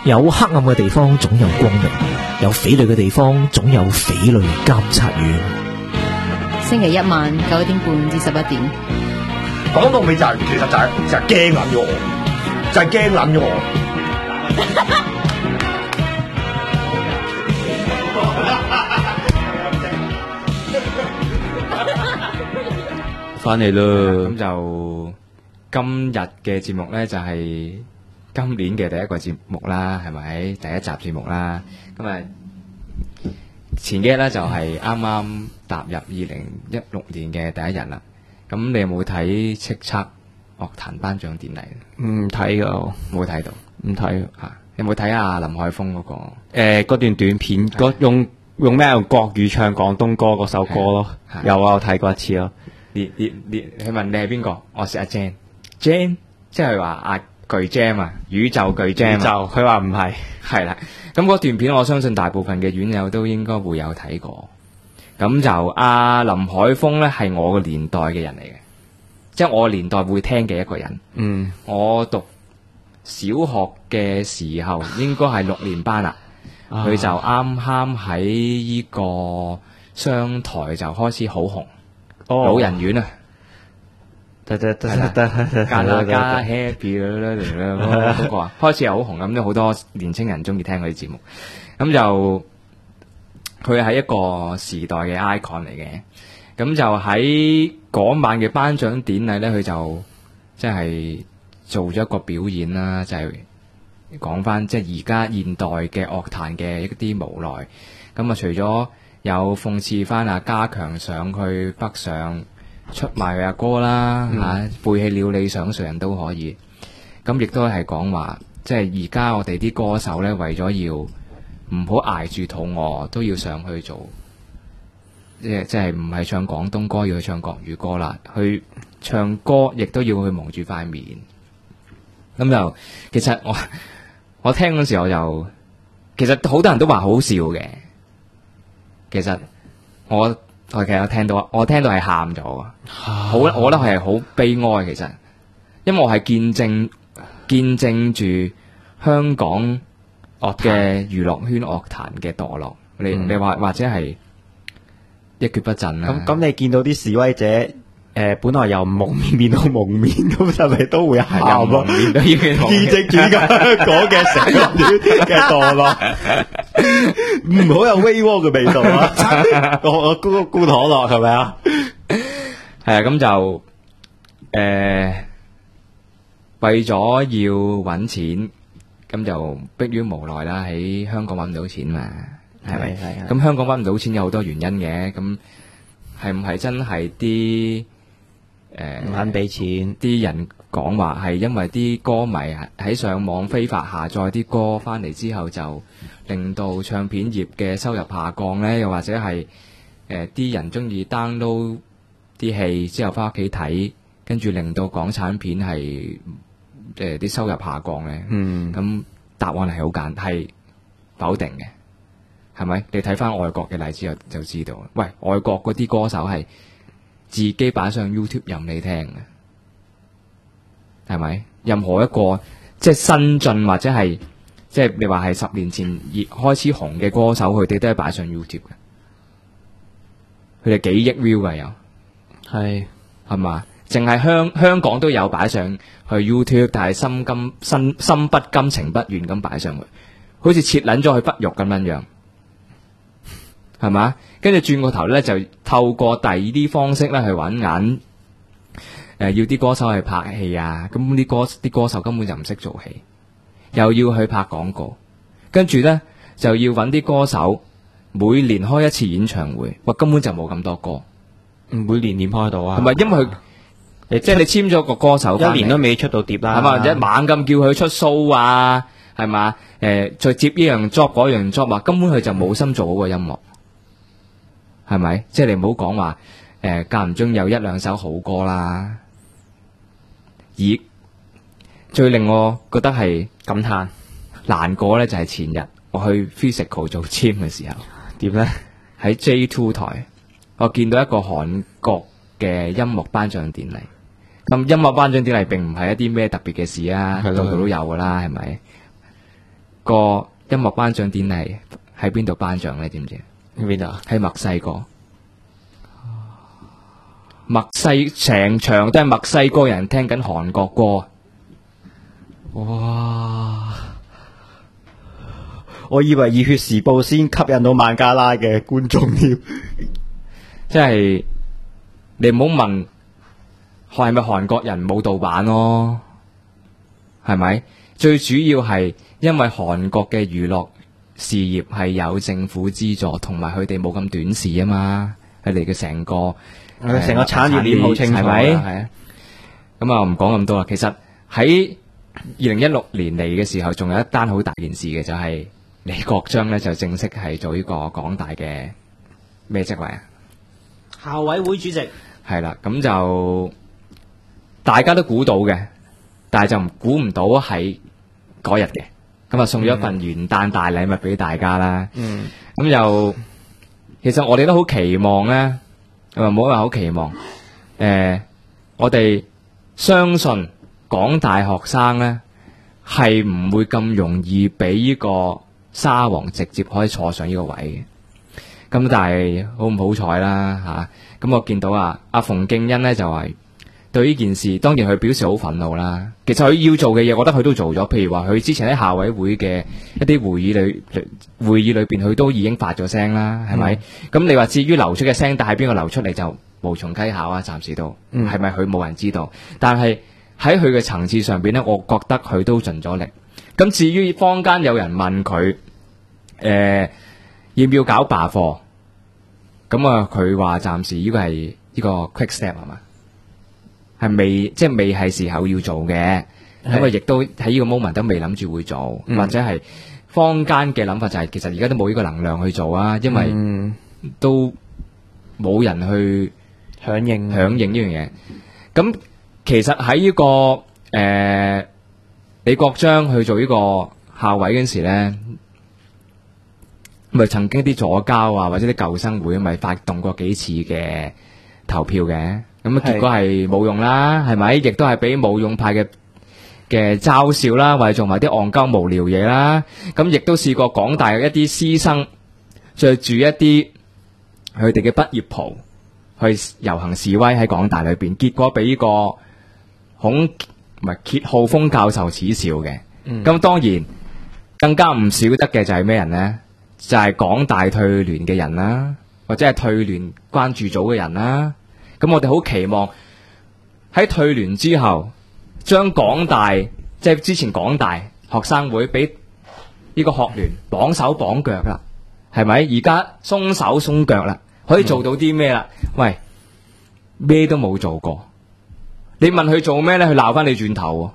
有黑暗嘅地方總有光明，有匪類嘅地方總有匪類監察院。 星期一晚9點半至11點。 講到尾就係、其實就係驚撚咗我，就係驚撚咗我。 翻嚟咯，咁就今日嘅節目呢，就係今年嘅第一個節目啦，係咪？第一集節目啦，咁啊前幾日呢，就係啱啱踏入2016年嘅第一日啦。咁你有冇睇叱咤樂壇頒獎典禮？ 唔睇噶， 冇睇到， 唔睇嚇。有冇睇阿林海峰嗰個？ 嗰段短片，用咩用國語唱廣東歌嗰首歌咯？有啊，我睇過一次咯。 佢問你係邊個？我係阿 Jam，即係話阿巨 Jam 啊，宇宙巨 Jam。 佢話唔係， 係啦。咁嗰段片我相信大部分嘅院友都應該會有睇過。咁就阿林海峰咧係我個年代嘅人嚟嘅，即係我年代會聽嘅一個人。我讀小學嘅時候應該係6年班啦，佢就啱啱喺呢個商台就開始好紅。老人院啊，加加 happy 嗰個開始又好紅，咁都好多年青人中意聽佢啲節目。咁就佢係一個時代嘅 icon 嚟嘅。咁就喺嗰晚嘅頒獎典禮咧，佢就即係做咗一個表演啦，就係講翻即係而家現代嘅樂壇嘅一啲無奈。咁啊，除咗有諷刺翻阿家強上去北上出賣佢阿哥啦，背棄了理想，誰人都可以。咁亦都係講話，即係而家我哋啲歌手咧，為咗要唔好捱住肚餓，都要上去做，即係唔係唱廣東歌，要去唱國語歌啦。去唱歌亦都要去蒙住塊面。咁就其實我聽嗰時候就其實好多人都話好笑嘅。其實我聽到係喊咗啊！我覺得係好悲哀。其實，因為我係見證住香港嘅娛樂圈樂壇嘅墮落。你話或者係一蹶不振啦。 咁你見到啲示威者本來由蒙面變到蒙面，咁係咪都會喊咯？見證住香港嘅成個嘅墮落。唔好有威窩嘅味道啊！我高可樂係咪啊？ 係啊，咁就為咗要揾錢，咁就迫於無奈啦。喺香港揾唔到錢嘛，係咪？係。咁香港揾唔到錢有好多原因嘅。咁係唔係真係啲唔肯俾錢？ 啲人講話係因為啲歌迷喺上網非法下載啲歌翻嚟之後就令到唱片業嘅收入下降呢？又或者係啲人中意 download 啲戲之後翻屋企睇，跟住令到港產片係啲收入下降呢？咁答案係好簡單，係否定嘅，係咪？你睇翻外國嘅例子就知道。喂，外國嗰啲歌手係自己擺上 YouTube 任你聽嘅，係咪？任何一個即係新進或者係即係你話係10年前開始紅嘅歌手，佢哋都係擺上 YouTube 嘅，佢哋幾億 view 㗎有，係嘛？淨係香港都有擺上去 YouTube， 但係心不甘情不願咁擺上去，好似切撚咗佢骨肉咁樣，係嘛？跟住轉個頭咧，就透過第二啲方式咧去揾銀，要啲歌手去拍戲啊，咁啲歌手根本就唔識做戲，又要去拍廣告，跟住咧就要揾啲歌手每年開一次演唱會，根本就冇咁多歌， 每年點開到啊？ 係咪因為佢即係你簽咗個歌手， 一年都未出到碟啦， 係嘛？或者猛咁叫佢出 show 啊，係嘛？再接呢樣 job 嗰樣 job 啊，根本佢就冇心做好個音樂。係咪？即係你唔好講話間唔中有一兩首好歌啦。而最令我覺得係感嘆難過咧，就係前日我去 physical 做 gym 嘅時候， 點咧？ 喺 J2 台，我見到一個韓國嘅音樂頒獎典禮。咁音樂頒獎典禮並唔係一啲咩特別嘅事啊，度度都有噶啦，係咪？ 個音樂頒獎典禮喺邊度頒獎咧？知唔知？ 邊度啊？ 喺墨西哥。成場都係墨西哥人聽緊韓國歌。 哇！我以為熱血時報先吸引到孟加拉嘅觀眾添， 即係你唔好問係咪韓國人冇盜版咯，係咪？最主要係因為韓國嘅娛樂事業係有政府資助，同埋佢哋冇咁短視啊嘛，佢哋嘅成個產業鏈好清楚， 係咪？係啊。咁啊，唔講咁多啦。其實喺2016年嚟嘅時候，仲有一單好大件事嘅，就係李國章咧就正式係做呢個港大嘅咩職位啊？ 校委會主席。 係啦，咁就大家都估到嘅，但係就估唔到係嗰日嘅。咁啊，送咗一份元旦大禮物俾大家啦。咁就其實我哋都好期望咧，唔好話好期望。我哋相信港大學生咧係唔會咁容易俾呢個沙皇直接可以坐上呢個位嘅。咁但係好唔好彩啦嚇。咁我見到阿馮敬恩咧就係對呢件事，當然佢表示好憤怒啦。其實佢要做嘅嘢，我覺得佢都做咗。譬如話佢之前喺校委會嘅一啲會議裏邊，佢都已經發咗聲啦，係咪？咁你話至於流出嘅聲帶係邊個流出嚟，就無從稽考啊。暫時都係咪佢冇人知道。但係喺佢嘅層次上邊咧，我覺得佢都盡咗力。咁至於坊間有人問佢要唔要搞罷課，咁啊佢話暫時呢個係呢個 quick step 係嘛？係未係時候要做嘅，咁啊亦都喺呢個 moment 都未諗住會做，或者係坊間嘅諗法就係其實而家都冇呢個能量去做啊，因為都冇人去響應呢樣嘢。咁其實喺呢個李國章去做呢個校委嗰陣時咧，咪曾經啲左膠啊或者啲舊生會咪發動過幾次嘅投票嘅。咁啊，結果係冇用啦，係咪？亦都係俾冇用派嘅嘲笑啦，或者做埋啲戇鳩無聊嘢啦。咁亦都試過港大嘅一啲師生着住一啲佢哋嘅畢業袍去遊行示威喺港大裏邊，結果俾呢個歇浩峰教授恥笑嘅。咁當然更加唔少得嘅就係咩人呢？就係港大退聯嘅人啦，或者係退聯關注組嘅人啦。咁我哋好期望喺退聯之後，將港大即係之前港大學生會俾呢個學聯綁手綁腳啦，係咪？而家鬆手鬆腳啦，可以做到啲咩啦？喂，咩都冇做過，你問佢做咩咧？佢鬧翻你轉頭。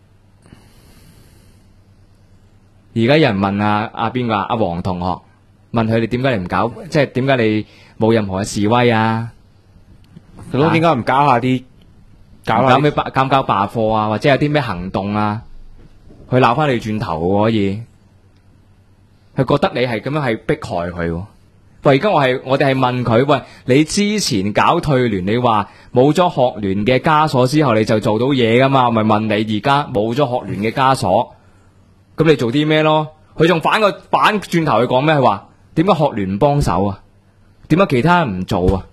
而家有人問阿邊個阿黃同學，問佢哋點解你唔搞，即係點解你冇任何嘅示威啊？ 咁點解唔搞下啲搞咩搞罷課啊，或者有啲咩行動啊？佢鬧翻你轉頭可以，佢覺得你係咁樣係迫害佢。喂，而家我哋係問佢，喂，你之前搞退聯，你話冇咗學聯嘅枷鎖之後，你就做到嘢噶嘛？我咪問你，而家冇咗學聯嘅枷鎖，咁你做啲咩咯？佢仲反轉頭去講咩？佢話點解學聯唔幫手啊？點解其他人唔做啊？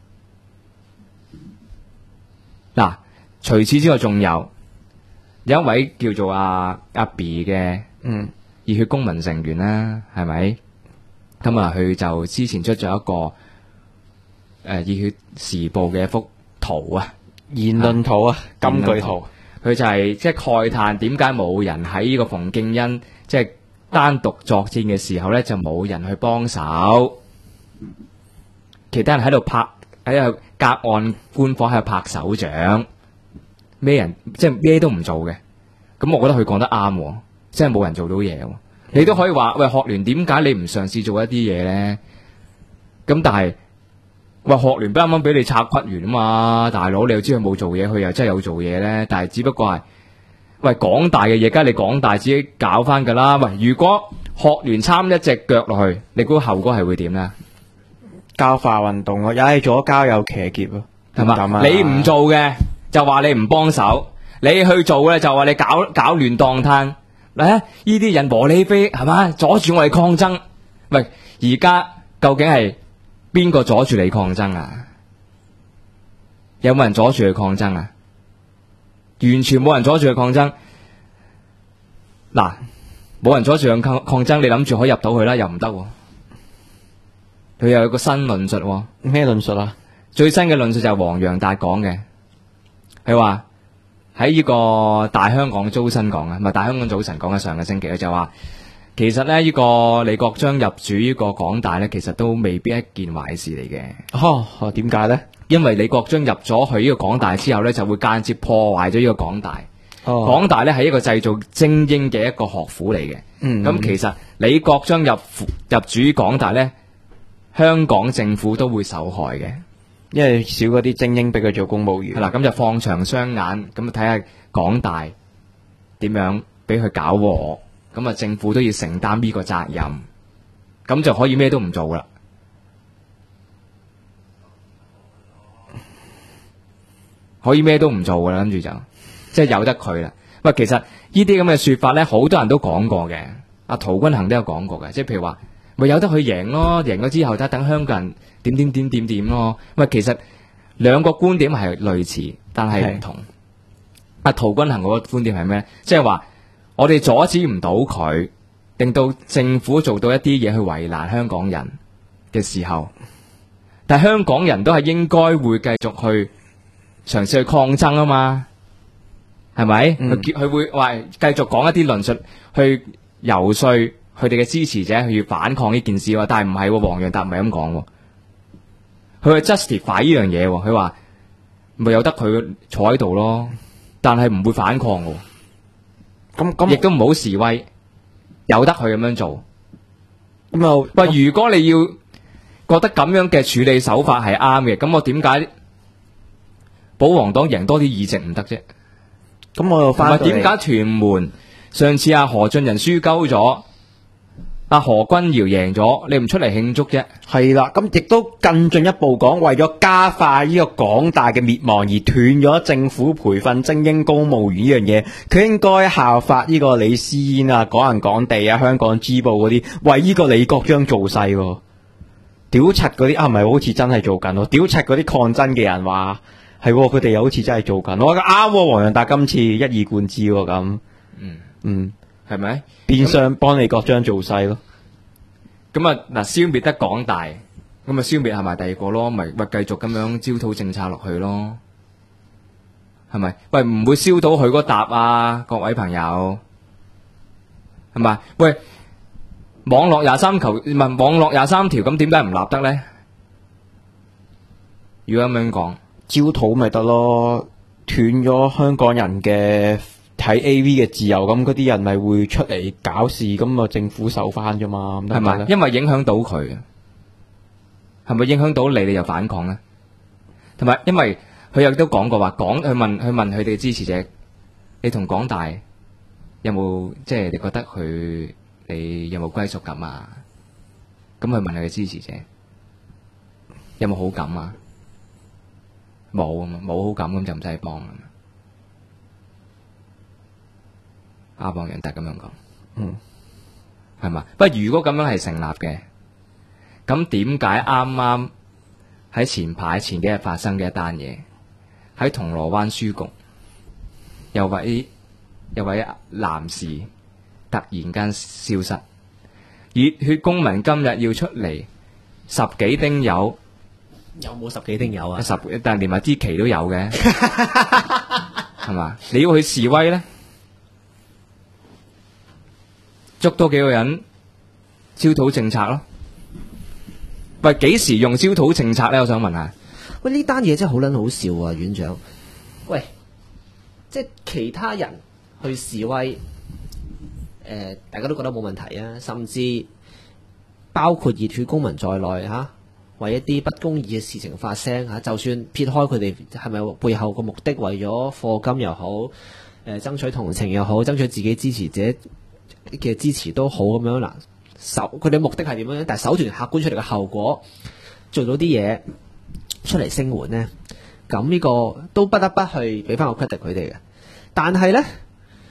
嗱，除此之外仲有一位叫做阿 B 嘅熱血公民成員啦，係咪？咁啊，佢就之前出咗一個熱血時報嘅一幅圖啊， 言論圖啊，金句圖。 佢就係即係慨嘆點解冇人喺呢個馮敬恩即係單獨作戰嘅時候咧，就冇人去幫手，其他人喺度隔岸觀火喺度拍手掌，咩人即係咩都唔做嘅。咁我覺得佢講得啱，即係冇人做到嘢。你都可以話喂，學聯點解你唔嘗試做一啲嘢咧？咁但係喂，學聯啱啱俾你拆骨完啊嘛，大佬你又知佢冇做嘢，佢又真係有做嘢咧。但係只不過係喂，港大嘅嘢，梗係你港大自己搞翻噶啦。喂，如果學聯參一隻腳落去，你估後果係會點咧？ 膠化運動咯，又係左膠右騎劫咯， 係嘛？你唔做嘅就話你唔幫手，你去做嘅就話你搞亂檔攤， 呢啲人和理非係嘛，阻住我哋抗爭。喂，而家究竟係邊個阻住你抗爭啊？有冇人阻住佢抗爭啊？完全冇人阻住佢抗爭。嗱，冇人阻住佢抗爭，你諗住可以入到去啦，又唔得。佢又有個新論述。 咩論述啊？ 最新嘅論述就係黃洋達講嘅，佢話喺呢個大香港早晨講啊，唔係大香港早晨講嘅，上個星期佢就話，其實咧呢個李國章入主呢個港大咧，其實都未必一件壞事嚟嘅。 點解咧？ 因為李國章入咗去呢個港大之後咧，就會間接破壞咗呢個港大。港大咧係一個製造精英嘅一個學府嚟嘅。咁其實李國章入主港大咧，香港政府都會受害嘅， 因為少嗰啲精英俾佢做公務員。 係啦，咁就放長雙眼，咁睇下港大點樣俾佢搞禍，咁啊政府都要承擔呢個責任，咁就可以咩都唔做啦，可以咩都唔做噶啦，跟住就即係由得佢啦。喂，其實呢啲咁嘅說法咧，好多人都講過嘅，阿陶君行都有講過嘅，即係譬如話，咪由得佢贏咯，贏咗之後等香港人點咯。喂，其實兩個觀點係類似，但係唔同。阿陶君行嗰個觀點係咩？即係話我哋阻止唔到佢，令到政府做到一啲嘢去為難香港人嘅時候，但係香港人都係應該會繼續去嘗試去抗爭啊嘛，係咪？佢會話繼續講一啲論述去游說佢哋嘅支持者去反抗呢件事，但係唔係黃洋達唔係咁講，佢係 justify 呢樣嘢，佢話咪由得佢坐喺度咯，但係唔會反抗嘅，咁亦都唔好示威，由得佢咁樣做。喂，如果你要覺得咁樣嘅處理手法係啱嘅，咁我點解保皇黨贏多啲議席唔得啫？ 咁我又翻到嚟， 點解屯門上次阿何俊仁輸鳩咗，阿何君堯贏咗，你唔出嚟慶祝啫？ 係啦，咁亦都更進一步講，為咗加快呢個港大嘅滅亡而斷咗政府培訓精英公務員呢樣嘢，佢應該效法呢個李思嫣啊、港人港地啊、香港支報嗰啲，為呢個李國章做勢喎。屌柒嗰啲唔係好似真係做緊喎，屌柒嗰啲抗爭嘅人話係，佢哋又好似真係做緊。我覺得啱喎，黃洋達今次一以貫之喎咁。 係咪變相幫李國章做勢咯？ 咁啊嗱，消滅得港大，咁啊消滅係咪第二個咯？咪繼續咁樣焦土政策落去咯？係咪？喂，唔會燒到佢嗰笪啊！各位朋友，係咪？喂，網絡23條，唔係網絡23條，咁點解唔立得咧？如果咁樣講， 焦土咪得咯，斷咗香港人嘅睇 AV 嘅自由，咁嗰啲人咪會出嚟搞事，咁啊政府受翻啫嘛，係咪？ 因為影響到佢，係咪影響到你又反抗咧？同埋，因為佢亦都講過話，去問佢哋支持者，你同港大有冇即係你覺得你有冇歸屬感啊？咁去問佢嘅支持者有冇好感啊？冇啊嘛，冇好感咁就唔使幫啊。阿黃洋達咁樣講，係嘛？不過如果咁樣係成立嘅，咁點解啱啱喺前幾日發生嘅一單嘢，喺銅鑼灣書局，有位男士突然間消失，熱血公民今日要出嚟10幾丁友， 有冇10幾丁友啊？ 但係連埋支旗都有嘅，係嘛？你要去示威咧？捉多幾個人焦土政策咯。喂，幾時用焦土政策咧？我想問下。 喂，呢單嘢真係好撚好笑啊，院長。喂，即係其他人去示威，大家都覺得冇問題啊，甚至包括熱血公民在內嚇，為一啲不公義嘅事情發聲嚇。就算撇開佢哋係咪背後個目的為咗課金又好，爭取同情又好，爭取自己支持者嘅支持都好咁樣嗱，佢哋目的係點樣？但係手段客觀出嚟嘅後果，做到啲嘢出嚟聲援呢，咁呢個都不得不去俾翻個 credit 佢哋嘅。但係呢，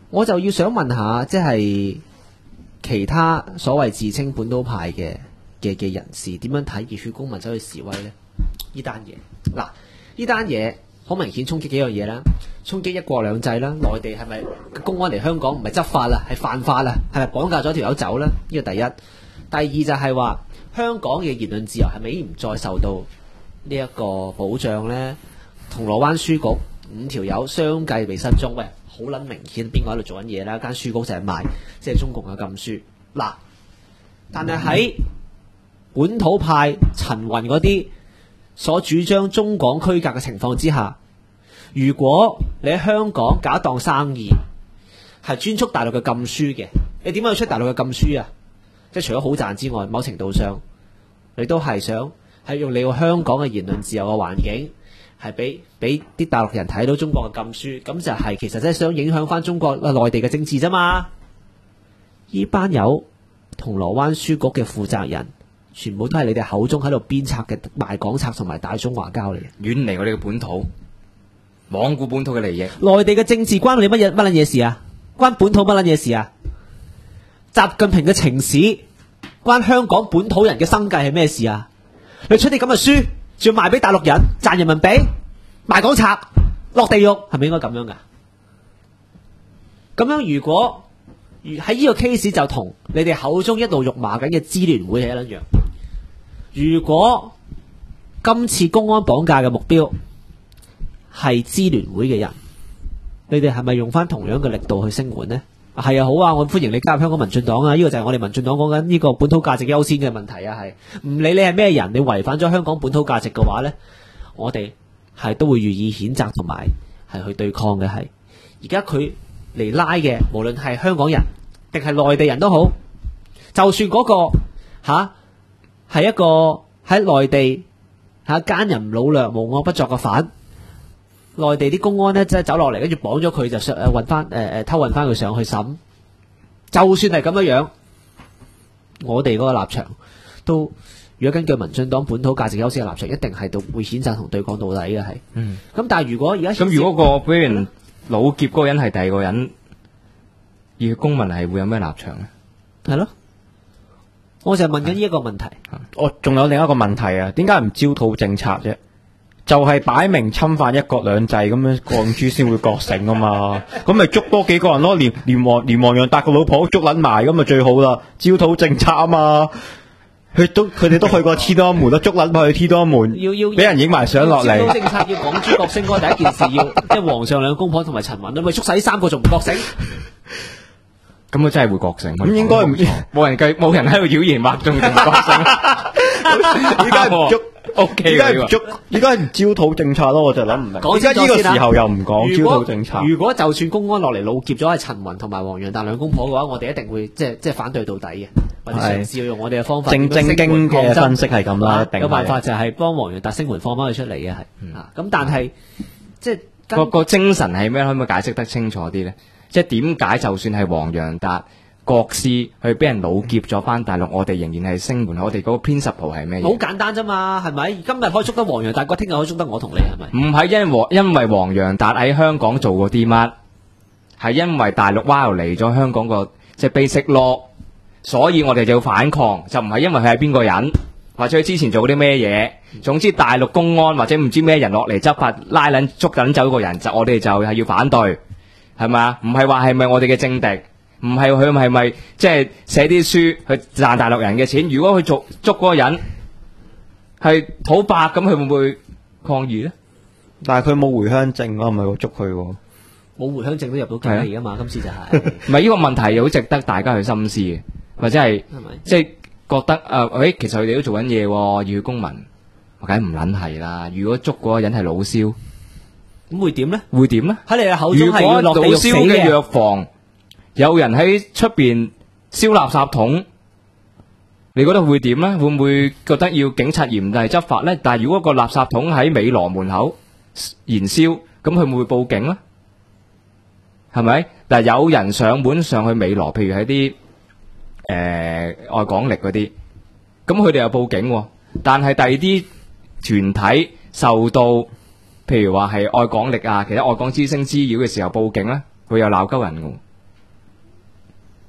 我就要想問下，即係其他所謂自稱本土派嘅人士點樣睇熱血公民走去示威呢？呢單嘢嗱，呢單嘢好明顯衝擊幾樣嘢啦，衝擊一國兩制啦，內地係咪公安嚟香港唔係執法啦，係犯法啦，係咪綁架咗條友走啦？呢個第一。第二就係話香港嘅言論自由係咪已經唔再受到呢一個保障呢？銅鑼灣書局5條友相繼被失蹤，喂，好撚明顯邊個喺度做緊嘢啦？間書局就係賣即係中共嘅禁書嗱，但係喺本土派陳雲嗰啲所主張中港區隔嘅情況之下，如果你喺香港搞一檔生意係專速大陸嘅禁書嘅，你點解要出大陸嘅禁書啊？即係除咗好賺之外，某程度上你都係想係用你個香港嘅言論自由嘅環境，係俾啲大陸人睇到中國嘅禁書，咁就係其實真係想影響翻中國內地嘅政治啫嘛。呢班友銅鑼灣書局嘅負責人，全部都係你哋口中喺度鞭策嘅賣港賊同埋大中華膠嚟嘅， 遠離我哋嘅本土，罔顧本土嘅利益。 內地嘅政治關你乜撚嘢事啊？關本土乜撚嘢事啊？習近平嘅情史關香港本土人嘅生計係咩事啊？你出啲咁嘅書，仲要賣俾大陸人賺人民幣，賣港賊落地獄，係咪應該咁樣噶？咁樣如果喺呢個 case 就同你哋口中一路辱罵緊嘅支聯會係一樣。如果今次公安綁架嘅目標係支聯會嘅人，你哋係咪用翻同樣嘅力度去聲援呢？係啊，好啊，我歡迎你加入香港民進黨啊！呢個就係我哋民進黨講緊呢個本土價值優先嘅問題啊！係唔理你係咩人，你違反咗香港本土價值嘅話呢，我哋係都會予以譴責同埋係去對抗嘅。係而家佢嚟拉嘅，無論係香港人定係內地人都好，就算嗰個係一個喺內地奸淫擄掠無惡不作嘅犯。內地啲公安呢，即係走落嚟，跟住綁咗佢就上運翻偷運翻佢上去審。就算係咁樣樣，我哋嗰個立場都，如果根據民進黨本土價值優先嘅立場，一定係到會譴責同對抗到底嘅係。咁但係如果而家咁，如果個俾人老劫嗰個人係第二個人，而公民係會有咩立場呢？ 係咯，我就係問緊呢一個問題。 我仲有另一個問題啊，點解唔焦土政策啫？就係擺明侵犯一國兩制咁樣，港豬先會覺醒啊嘛！咁咪捉多幾個人咯，連黃洋達個老婆捉撚埋咁咪最好啦！焦土政策啊嘛，佢哋都去過天安門啦，捉撚埋去天安門，要俾人影埋相落嚟。 焦土政策要港豬覺醒嗰個第一件事要，即係皇上兩公婆同埋陳雲啊，咪捉晒呢3個仲唔覺醒？ 咁佢真係會覺醒。 咁應該唔冇人喺度妖言惑眾，仲唔覺醒？ 依家唔捉。 OK， 而家係焦土政策咯，我就諗唔明。而家呢個時候又唔講焦土政策。 如果就算公安落嚟老劫咗係陳雲同埋黃洋達兩公婆嘅話，我哋一定會即係反對到底嘅，或者嘗試要用我哋嘅方法。 正經嘅分析係咁啦，一定有辦法就係幫黃洋達聲援放翻佢出嚟嘅係。咁但係即係個精神係咩？可唔可以解釋得清楚啲咧？即係點解就算係黃洋達國師去俾人老劫咗翻大陸，我哋仍然係聲援，我哋嗰個 principle 係咩嘢？ 好簡單啫嘛，係咪？今日可以捉得黃洋達，聽日可以捉得我同你，係咪？ 唔係因為黃洋達喺香港做過啲乜，係因為大陸挖嚟咗香港個即係 basic law，所以我哋就要反抗，就唔係因為佢係邊個人，或者佢之前做啲咩嘢。總之大陸公安或者唔知咩人落嚟執法拉撚捉緊走個人，就我哋就係要反對，係咪啊？唔係話係咪我哋嘅政敵？唔係佢係咪即係寫啲書去賺大陸人嘅錢？如果佢捉嗰個人係土白，咁佢會唔會抗議咧？ 但係佢冇回鄉證咯，唔係我捉佢喎。 冇回鄉證都入到境嚟噶嘛？今次就係唔係呢個問題又好值得大家去深思嘅，或者係即係覺得其實佢哋都做緊嘢喎，熱血公民，我梗唔撚係啦。如果捉嗰個人係老蕭， 咁會點咧？ 會點咧？ 喺你嘅口中係要落地獄死嘅。 如果老蕭嘅藥房有人喺出邊燒垃圾桶，你覺得會點呢？會唔會覺得要警察嚴厲執法呢？但係如果個垃圾桶喺美羅門口燃燒，咁佢會唔會報警呢？係咪？但係有人上門上去美羅，譬如喺啲愛港力嗰啲，咁佢哋又報警喎。但係第二啲團體受到譬如話係愛港力啊，其他愛港之聲滋擾嘅時候報警呢，佢又鬧鳩人嘅。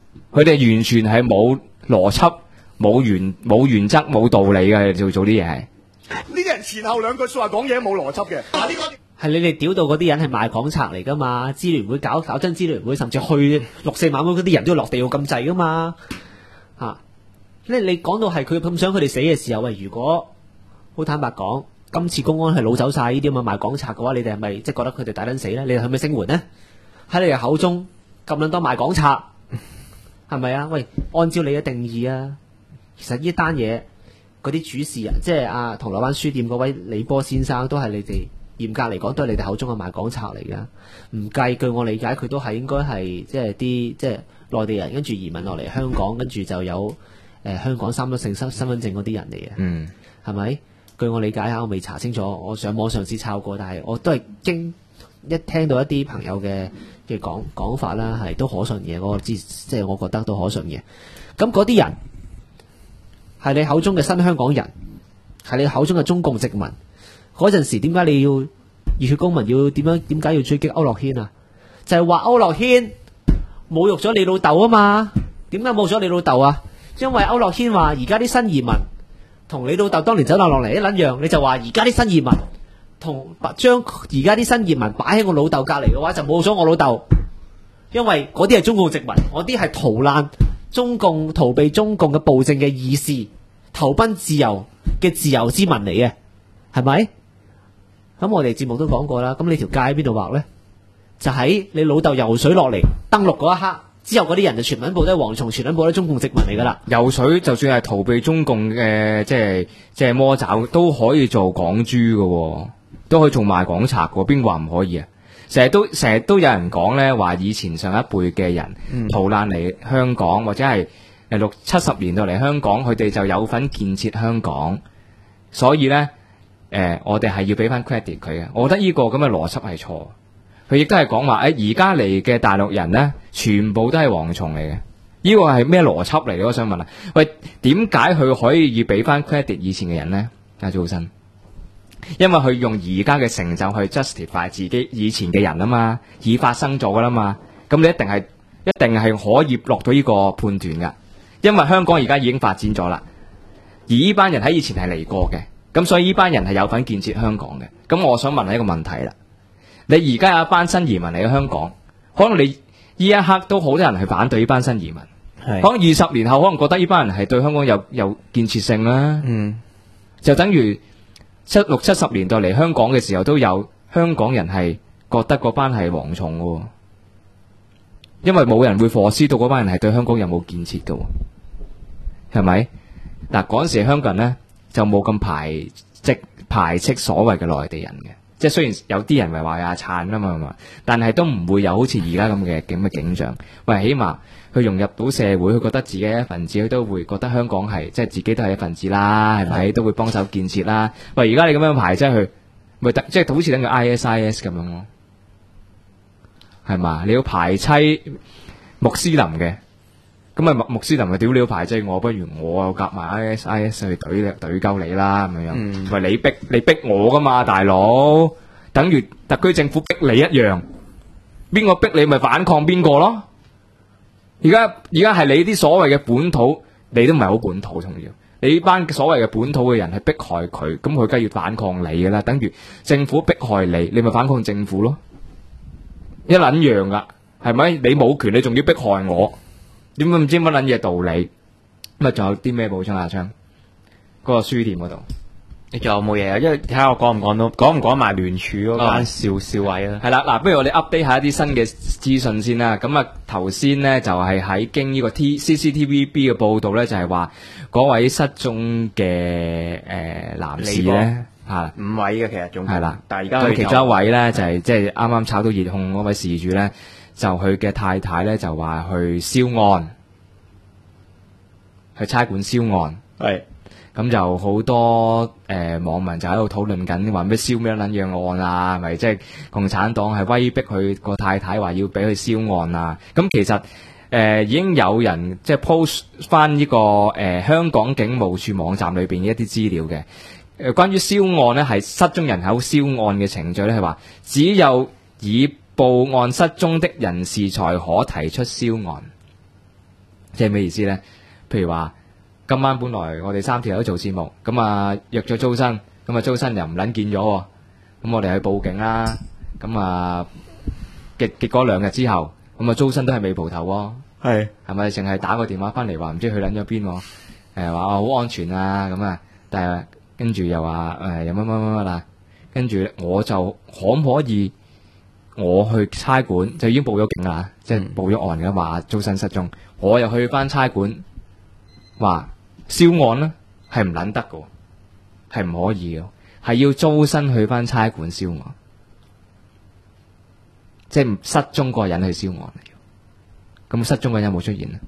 佢哋完全係冇邏輯、冇原則、冇道理嘅做啲嘢係。 呢啲人前後兩句說話講嘢冇邏輯嘅。 係你哋屌到嗰啲人係賣港賊嚟噶嘛？支聯會搞真支聯會，甚至去6·4晚會嗰啲人都要落地獄咁滯噶嘛？你講到係佢咁想佢哋死嘅時候，喂，如果好坦白講，今次公安係擄走晒呢啲咁嘅賣港賊嘅話，你哋係咪即係覺得佢哋大撚死咧？你哋係咪聲援呢？喺你哋口中咁撚多賣港賊，係咪啊？喂，按照你嘅定義啊，其實呢單嘢嗰啲主事人，即係銅鑼灣書店嗰位李波先生，都係你哋嚴格嚟講，都係你哋口中嘅賣港賊嚟噶。唔計，據我理解，佢都係應該係即係啲即係內地人，跟住移民落嚟香港，跟住就有香港三粒性身份證嗰啲人嚟嘅。係咪？據我理解下，我未查清楚，我上網上試抄過，但係我都係一聽到一啲朋友嘅講法啦，係都可信嘅。即係我覺得都可信嘅。咁嗰啲人係你口中嘅新香港人，係你口中嘅中共殖民。嗰陣時點解你要熱血公民要點解要追擊區諾軒啊？就係話區諾軒侮辱咗你老豆啊嘛？點解侮辱咗你老豆啊？因為區諾軒話而家啲新移民同你老豆當年走難落嚟一撚樣，你就話而家啲新移民同將而家啲新移民擺喺我老豆隔離嘅話，就侮辱咗我老豆，因為嗰啲係中共殖民，嗰啲係逃難中共、逃避中共嘅暴政嘅義士，投奔自由嘅自由之民嚟嘅，係咪？咁我哋節目都講過啦，咁你條界喺邊度畫呢？就喺你老豆游水落嚟登陸嗰一刻之後，嗰啲人就全部都係蝗蟲，全部都係中共殖民嚟噶啦。 游水就算係逃避中共嘅即係魔爪，都可以做港豬嘅，都可以做賣港賊嘅，邊個話唔可以啊？成日都有人講呢，話以前上一輩嘅人逃難嚟香港，或者係60、70年代嚟香港，佢哋就有份建設香港，所以呢。我哋係要俾翻 credit 佢嘅，我覺得呢個咁嘅邏輯係錯。佢亦都係講話，而家嚟嘅大陸人呢，全部都係蝗蟲嚟嘅。呢個係咩邏輯嚟嘅？我想問啦，喂，點解佢可以要俾翻 credit 以前嘅人呢？阿祖新，因為佢用而家嘅成就去 justify 自己以前嘅人啊嘛，已發生咗噶啦嘛，咁你一定係可以落到呢個判斷噶，因為香港而家已經發展咗啦，而呢班人喺以前係嚟過嘅。咁所以呢班人係有份建設香港嘅。咁我想問你一個問題啦，你而家有一班新移民嚟嘅香港，可能你呢一刻都好多人去反對呢班新移民，可能20年後可能覺得呢班人係對香港有建設性啦。就等於60、70年代嚟香港嘅時候，都有香港人係覺得嗰班係蝗蟲嘅，因為冇人會駁知道嗰班人係對香港有冇建設嘅，係咪？嗱，嗰陣時香港人呢，就冇咁排斥所謂嘅內地人嘅，即係雖然有啲人咪話阿燦啊嘛，但係都唔會有好似而家咁嘅景象。喂，起碼佢融入到社會，佢覺得自己係一份子，佢都會覺得香港係即係自己都係一份子啦，係咪？都會幫手建設啦。喂，而家你咁樣排擠佢，咪即係好似等個 ISIS 咁樣咯，係嘛？你要排擠穆斯林嘅。咁啊，穆斯林咪屌你要排擠我，不如我又夾埋 ISIS 去懟鳩你啦咁樣。喂，你逼我噶嘛，大佬，等於特區政府逼你一樣，邊個逼你咪反抗邊個咯。而家係你啲所謂嘅本土，你都唔係好本土，仲要你呢班所謂嘅本土嘅人係迫害佢，咁佢梗係要反抗你噶啦。等於政府迫害你，你咪反抗政府咯，一撚樣噶，係咪？你冇權，你仲要迫害我？點解唔知乜撚嘢道理？咁啊，仲有啲咩補充啊？昌嗰個書店嗰度， 你仲有冇嘢啊？因為睇下我講唔講埋聯署嗰間少位啦。 係啦，嗱，不如我哋 update 下一啲新嘅資訊先啦。咁啊，頭先呢就係喺經呢個 CCTVB 嘅報道咧，就係話嗰位失蹤嘅男士咧嚇 5位嘅其實仲係啦， 但係而家其中一位咧就係即係啱啱炒到熱控嗰位事主咧。就佢嘅太太咧就話去燒案，去差館燒案， 係咁就好多網民就喺度討論緊，話咩燒咩撚樣案啊？係咪即係共產黨係威逼佢個太太話要俾佢燒案啊？咁其實已經有人即係 post 翻呢個香港警務處網站裏邊嘅一啲資料嘅，關於燒案咧係失蹤人口燒案嘅程序咧係話只有以報案失蹤的人士才可提出銷案， 即係咩意思咧？譬如話今晚本來我哋3條友做節目，咁啊約咗租新，咁啊租新又唔撚見咗喎，咁我哋去報警啦，咁啊結果2日之後，咁啊租新都係未蒲頭喎，係咪淨係打個電話翻嚟話唔知去撚咗邊喎？話好安全啊咁啊，但係跟住又話又乜啦，跟住我就可唔可以我去差館就已經報咗警啦，即係報咗案嘅話租新失蹤，我又去翻差館話銷案呢係唔撚得嘅，係唔可以嘅，係要租新去翻差館銷案，即係失蹤個人去銷案。咁失蹤個人有冇出現啊？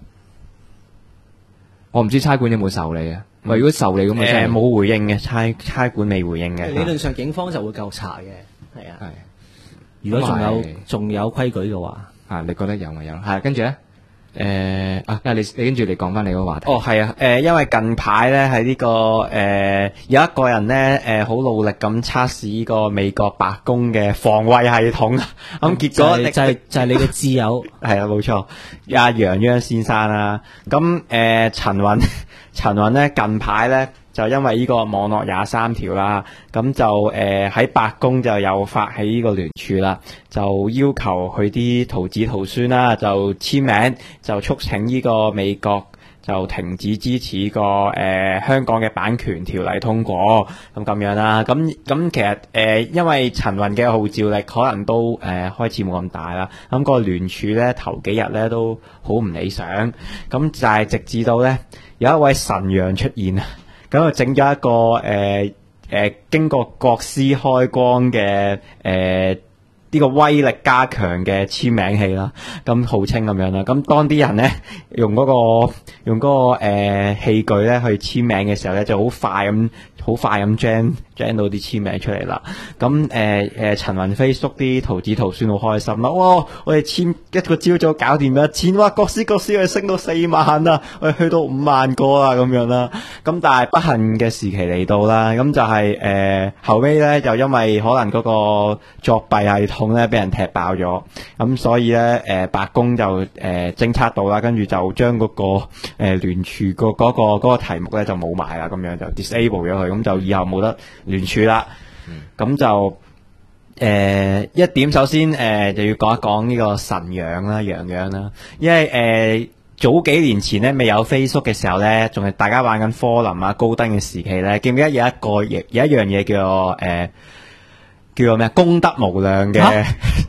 我唔知差館有冇受理啊？如果受理咁啊， 冇回應嘅，差館未回應嘅。 理論上警方就會夠查嘅，係啊。 係， 如果仲有規矩嘅話， 你覺得有咪有？係，跟住咧，你跟住你講翻你嗰個話題。 係啊，因為近排咧喺呢個有一個人咧好努力咁測試呢個美國白宮嘅防衛系統，咁結果就係你嘅摯友， 係啊，冇錯，阿楊央先生啦，咁陳雲咧近排咧就因為呢個網絡23條啦，咁就喺白宮就有發起呢個聯署啦，就要求佢啲徒子徒孫啦就簽名，就促請呢個美國就停止支持個香港嘅版權條例通過，咁樣啦。咁其實因為陳雲嘅號召力可能都開始冇咁大啦，咁個聯署咧頭幾日咧都好唔理想，咁就係直至到咧有一位神陽出現啊，咁就整咗一個經過國師開光嘅呢個威力加強嘅簽名器啦，咁號稱咁樣啦。咁當啲人咧用嗰個器具咧去簽名嘅時候咧，就好快咁 jam 到啲簽名出嚟啦。咁陳雲 Facebook 啲徒子徒孫好開心啦，哇！我哋簽一個朝早搞掂咗1000，哇！國師我哋升到4萬啦，我哋去到5萬個啦咁樣啦。咁但係不幸嘅時期嚟到啦，咁就係後尾咧就因為可能嗰個作弊系統咧俾人踢爆咗，咁所以咧白宮就偵測到啦，跟住就將嗰個聯署嗰個題目咧就冇埋啦，咁樣就 disable 咗佢，咁就以後冇得聯署啦。咁就一點首先就要講一講呢個神樣啦，楊洋啦，因為早幾年前咧未有 Facebook 嘅時候咧，仲係大家玩緊科林啊高登嘅時期咧，記唔記得有一樣嘢叫做咩功德無量嘅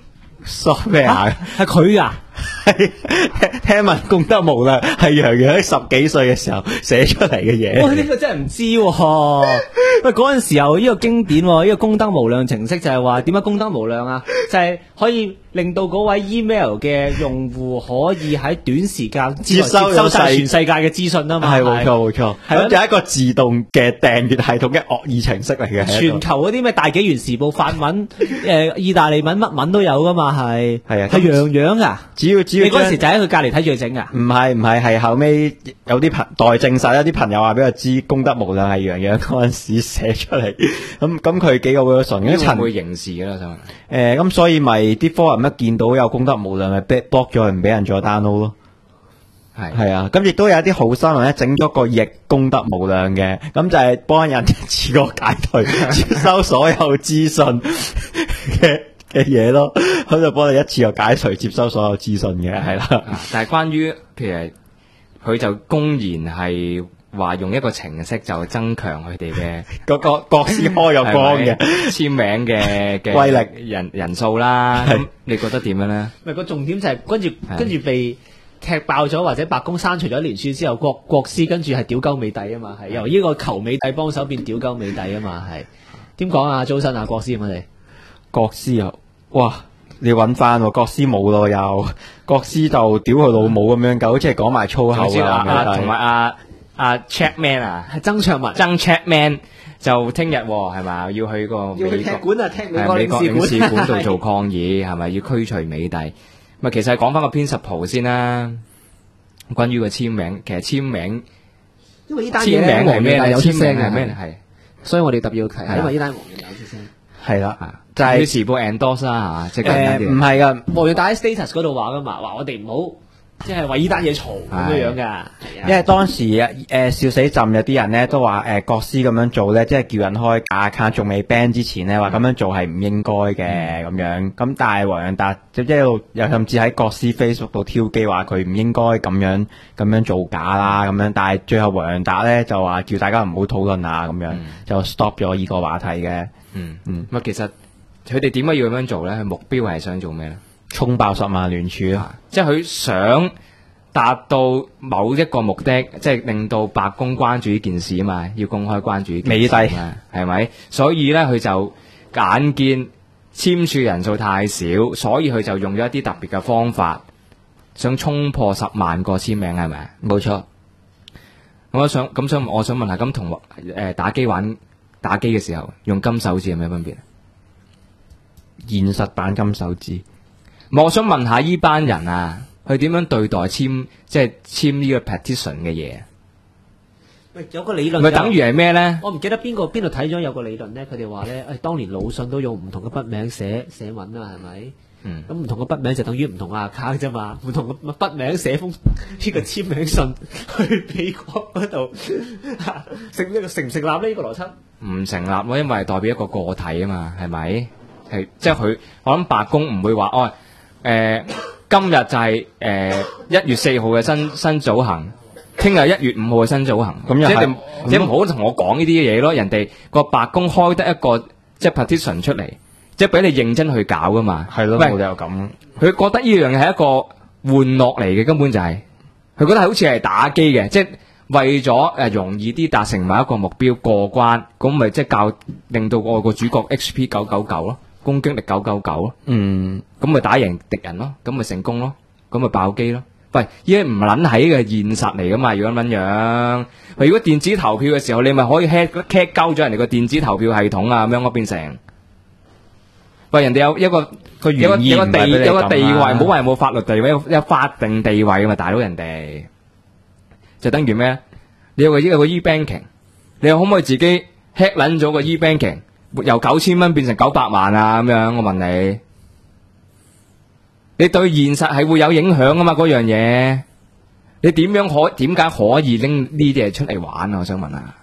software 係佢啊？ 聽聞功德無量係楊洋喺10幾歲嘅時候寫出嚟嘅嘢。 哇！呢個真係唔知喎。喂，嗰陣時候呢個經典喎，呢個功德無量程式就係話點解功德無量啊？就係可以令到嗰位 email 嘅用戶可以喺短時間之內接收晒全世界嘅資訊啊嘛。 係冇錯，咁就係一個自動嘅訂閱系統嘅惡意程式嚟嘅。 全球嗰啲咩大紀元時報、法文、意大利文、乜文都有噶嘛，係係楊洋噶。只要你嗰陣時就喺佢隔離睇住佢整噶？ 唔係，係後尾有啲代證實，有啲朋友話俾我知功德無量係楊洋嗰陣時寫出嚟。咁佢幾個 version， 咁陳會刑事嘅啦，就咁所以咪啲科人一見到有功德無量咪 block 咗，唔俾人再 download 咯。係啊，咁亦都有一啲好心人咧，整咗個逆功德無量嘅，咁就係幫人一次過解退接收所有資訊嘅嘢咯，咁就幫你一次過解除接收所有資訊嘅，係啦。 但係關於譬如佢就公然係話用一個程式就增強佢哋嘅嗰個國師開咗光嘅簽名嘅威力人數啦，咁你覺得點樣咧？ 咪個重點就係跟住被踢爆咗，或者白宮刪除咗連署之後，國師跟住係屌鳩美帝啊嘛，係由呢個求美帝幫手變屌鳩美帝啊嘛，係點講啊？早晨啊，國師咁我哋國師啊，哇！你揾翻國師冇咯，又國師就屌佢老母咁樣㗎，好似係講埋粗口啊， 同埋阿 Chatman 啊， 曾卓文曾 Chatman 就聽日係咪要去個要去踢館啊，踢美國領事館度做抗議係咪要驅除美帝？咪其實講翻個 principle 先啦，關於個簽名，其實簽名因為呢單簽名係咩咧？ 有出聲係咩？係， 所以我哋特別要提，因為呢單黃洋達有出聲。 係啦， 就係時報 endorse 啦，係嘛？即係唔係噶， 黃洋達喺 status 嗰度話噶嘛，話我哋唔好即係為呢單嘢嘈咁樣樣㗎。 因為當時笑死朕有啲人咧都話國師咁樣做咧，即係叫人開假 account 仲未 ban 之前咧，話咁樣做係唔應該嘅咁樣。咁但係黃洋達即係一路又甚至喺國師 Facebook 度挑機話佢唔應該咁樣做假啦咁樣。但係最後黃洋達咧就話叫大家唔好討論啊咁樣，就 stop 咗呢個話題嘅。 咁其實佢哋點解要咁樣做咧？佢目標係想做咩咧？ 衝爆10萬聯署啊！ 即係佢想達到某一個目的，即係令到白宮關注呢件事啊嘛，要公開關注呢件事啊嘛，係咪？所以咧，佢就眼見簽署人數太少，所以佢就用咗一啲特別嘅方法，想衝破10萬個簽名，係咪？ 冇錯。 我想問下，咁同打機嘅時候用金手指有咩分別？ 現實版金手指。 我想問下依班人啊，佢點樣對待簽呢個 petition 嘅嘢？ 喂，有個理論咪等於係咩咧？ 我唔記得邊度睇咗有個理論咧，佢哋話咧，當年魯迅都用唔同嘅筆名寫文啊，係咪？咁唔同嘅筆名就等於唔同嘅 account 啫嘛，唔同嘅筆名寫封呢個簽名信去美國嗰度，成唔成立呢？呢個邏輯唔成立咯，因為係代表一個個體啊嘛，係咪？係即係佢，我諗白宮唔會話今日就係1月4號嘅新組行，聽日1月5號嘅新組行， 咁又係即係唔好同我講呢啲嘢咯。人哋個白宮開得一個即係 petition 出嚟，即係俾你認真去搞噶嘛。 係咯，冇理由咁。 佢覺得呢樣嘢係一個玩樂嚟嘅，根本就係佢覺得係好似係打機嘅，即係為咗容易啲達成某一個目標過關，咁咪即係令到個主角 HP 999咯。攻擊力999咯，咁咪打贏敵人咯，咁咪成功咯，咁咪爆機咯。喂，依家唔撚係呢個現實嚟噶嘛？如果咁樣，喂，如果電子投票嘅時候，你咪可以 hack 鳩咗人哋個電子投票系統啊，咁樣我變成，喂，人哋有一個有個地位，唔好話有冇法律地位，有法定地位噶嘛，大佬人哋就等於咩？你有個 e-banking， 你可唔可以自己 hack 撚咗個 e-banking？由9000蚊變成900萬啊！咁樣，我問你，你對現實係會有影響噶嘛？嗰樣嘢，你點解可以拎呢啲嘢出嚟玩啊？我想問下，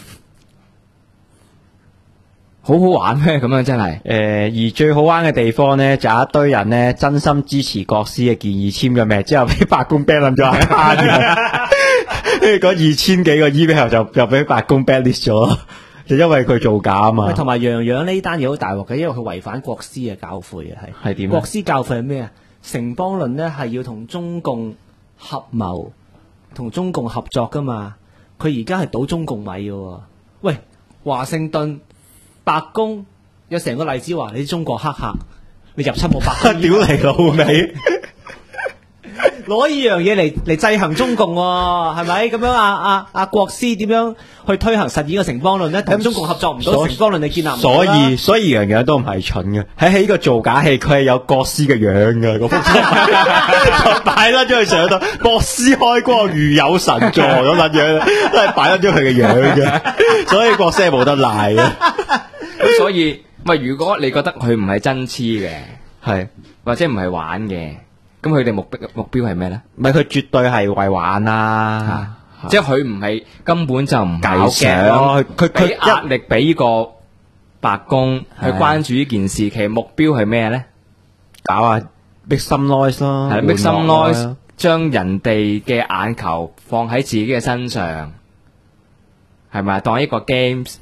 好好玩咩？咁樣真係。 而最好玩嘅地方咧，就有一堆人咧真心支持國師嘅建議簽咗名，之後俾白宮 ban 咗喺下邊，嗰2000幾個 email 就俾白宮 ban list 咗。就因為佢造假啊嘛， 同埋洋洋呢單嘢好大鑊嘅，因為佢違反國師嘅教誨嘅係點？ 國師教誨係咩啊？城邦論呢係要同中共合謀、同中共合作噶嘛。佢而家係倒中共米嘅。喂，華盛頓白宮有成個例子話你中國黑客，你入侵我白宮， 屌你老味！ 攞呢樣嘢嚟制衡中共係咪？咁樣國師點樣去推行實踐個城邦論呢？同中共合作唔到，城邦論你建立唔到啦。 所以樣樣都唔係蠢嘅，喺呢個造假戲，佢係有國師嘅樣嘅，嗰幅就擺甩咗佢上到國師開光如有神助咁樣樣，都係擺甩咗佢嘅樣嘅，所以國師係冇得賴嘅。 咁所以如果你覺得佢唔係真黐嘅， 係或者唔係玩嘅。咁佢哋目標係咩咧？ 唔係佢絕對係為玩啦， 即係佢唔係根本就唔係想佢俾壓力俾呢個白宮去關注呢件事，其實目標係咩咧？ 搞啊 make some noise 咯， 係 make some noise，將人哋嘅眼球放喺自己嘅身上，係咪當一個 games？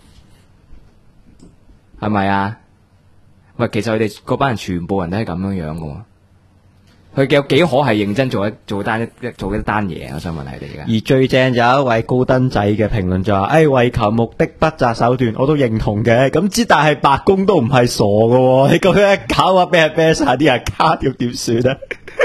係咪啊？喂，其實佢哋嗰班人全部人都係咁樣樣嘅。佢有幾可係認真做一單嘢？我想問你哋嘅。 而最正就有一位高登仔嘅評論就話：，為求目的不擇手段，我都認同嘅。咁但係白宮都唔係傻嘅，你咁樣一搞啊，俾人 ban 晒啲人卡掉點算啊？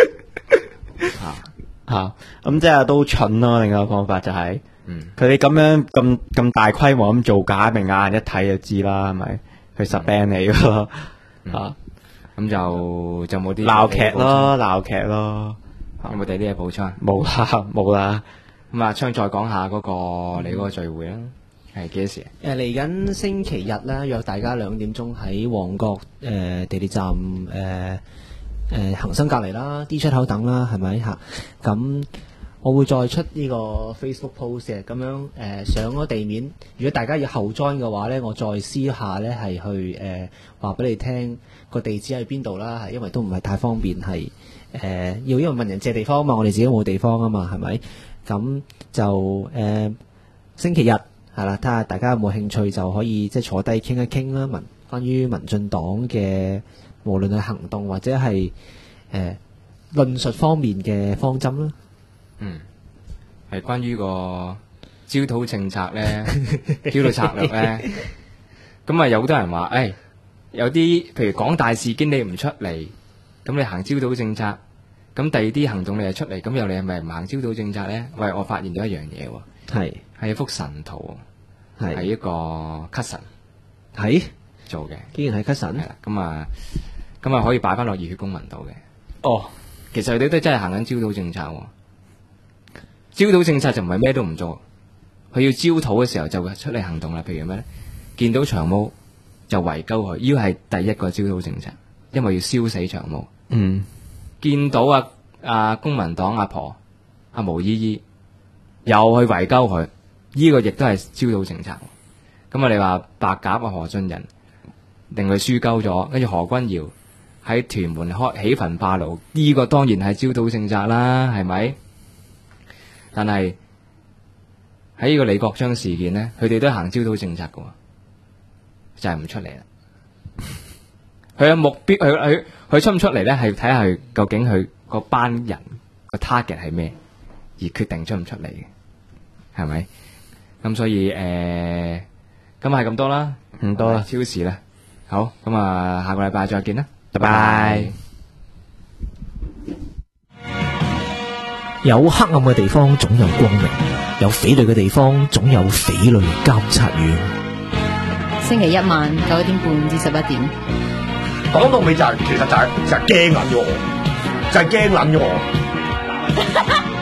咁即係都蠢咯。另一個方法就係，佢哋咁樣咁大規模咁做假，明眼人一睇就知啦，係咪？佢實 ban 你咯， 咁就冇啲鬧劇咯， 有冇第啲嘢補充？ 冇啦。 咁阿昌再講下嗰個你嗰個聚會啦，係幾多時？ 嚟緊星期日啦，約大家2點鐘喺旺角地鐵站恒生隔離啦、D 出口等啦，係咪嚇？咁我會再出呢個 Facebook post 嘅，咁樣上咗地面。如果大家要後 join 嘅話咧，我再私下咧係去話俾你聽個地址喺邊度啦，因為都唔係太方便，係因為問人借地方啊嘛，我哋自己冇地方啊嘛，係咪？咁就星期日係啦，睇下大家有冇興趣就可以即係坐低傾一傾啦，關於民進黨嘅無論係行動或者係論述方面嘅方針啦。 係關於個焦土政策咧，焦土策略咧，咁啊有好多人話，有啲譬如講大事經你唔出嚟，咁你行焦土政策，咁第二啲行動你係出嚟，咁又你係咪唔行焦土政策咧？喂，我發現咗一樣嘢喎，係一幅神圖，係一個咳神做嘅， 竟然係咳神， 係啦，咁啊可以擺翻落熱血公民度嘅。哦，其實佢哋都真係行緊焦土政策喎。焦土政策就唔係咩都唔做，佢要焦土嘅時候就會出嚟行動啦。譬如咩咧？見到長毛就圍鳩佢，呢個係第一個焦土政策，因為要燒死長毛。見到公民黨阿婆阿毛姨姨又去圍鳩佢，呢個亦都係焦土政策。咁你話白鴿何俊仁令佢輸鳩咗，跟住何君堯喺屯門起焚化爐，呢個當然係焦土政策啦，係咪？但係喺呢個李國章事件呢，佢哋都行焦土政策嘅，就係唔出嚟啦。佢嘅目標，佢出唔出嚟呢？係睇下佢究竟佢嗰班人個 target 係咩，而決定出唔出嚟嘅，係咪？咁所以咁係咁多啦，唔多啦，超時啦。好，咁啊，下個禮拜再見啦，拜拜。 有黑暗嘅地方總有光明，有匪類嘅地方總有匪類監察院。 星期一晚9:30至11點。 講到尾就係、其實就係驚撚咗我，就係驚撚咗我。